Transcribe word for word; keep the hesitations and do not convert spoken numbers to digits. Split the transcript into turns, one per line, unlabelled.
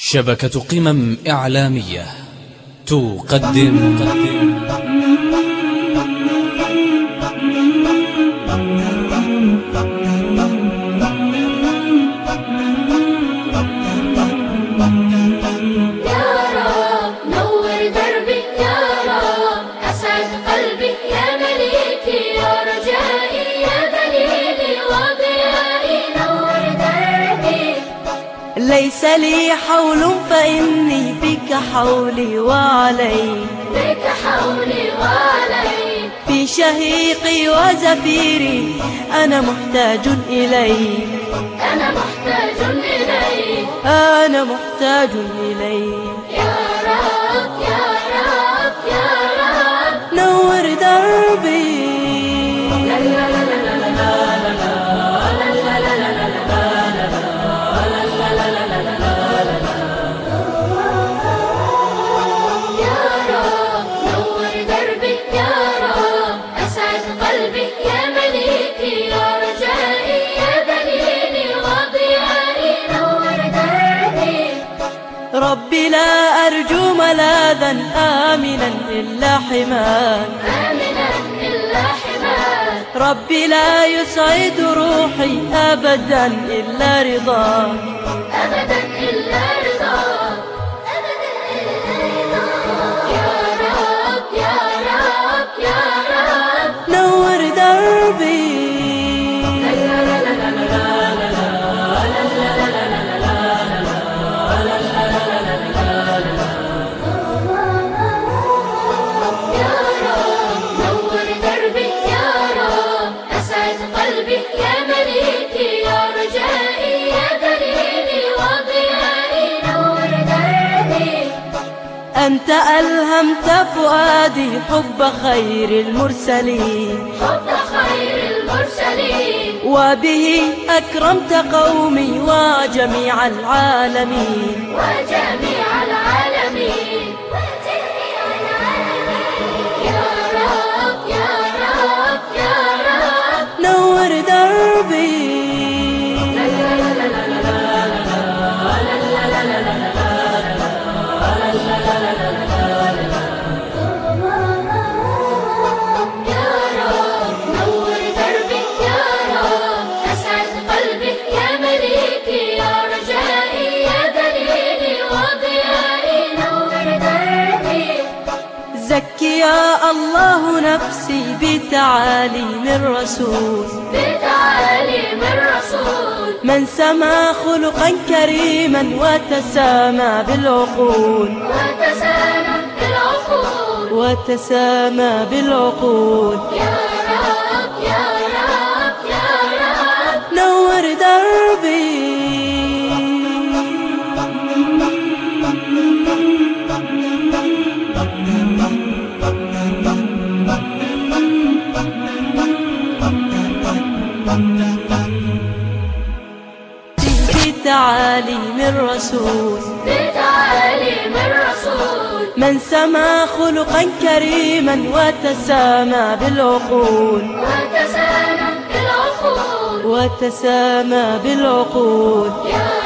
شبكة قمم إعلامية تقدم
ليس لي حول فإني بك حولي وعلي
بك حولي وعلي
في شهيقي وزفيري أنا محتاج إليك
أنا محتاج إليك
أنا محتاج إليك
يا رب يا رب يا رب
نور دربي
لا لا لا لا لا لا لا لا لا لا
ربي لا أرجو ملاذا آمنا إلا حماك
آمنا إلا حماك
ربي لا يسعد روحي أبدا إلا رضاك
أبدا إلا رضاك أبدا إلا رضاك يا رب يا رب يا رب
نور دربي أنت ألهمت فؤادي حب خير المرسلين
حب خير المرسلين
وبه أكرمت قومي وجميع العالمين
وجميع العالمين وجميع العالمين يا رب يا رب يا رب
نور دربي زكي يا الله نفسي بتعاليم الرسول
بتعاليم الرسول
من سما خلقا كريما وتسامى بالعقول
وتسامى بالعقول
وتسامى بالعقول
يا رب يا رب يا رب
نور دربي بتعاليم الرسول
بتعاليم الرسول
من سما خلقا كريما وتسامى بالعقول
وتسامى بالعقول
وتسامى بالعقول
يا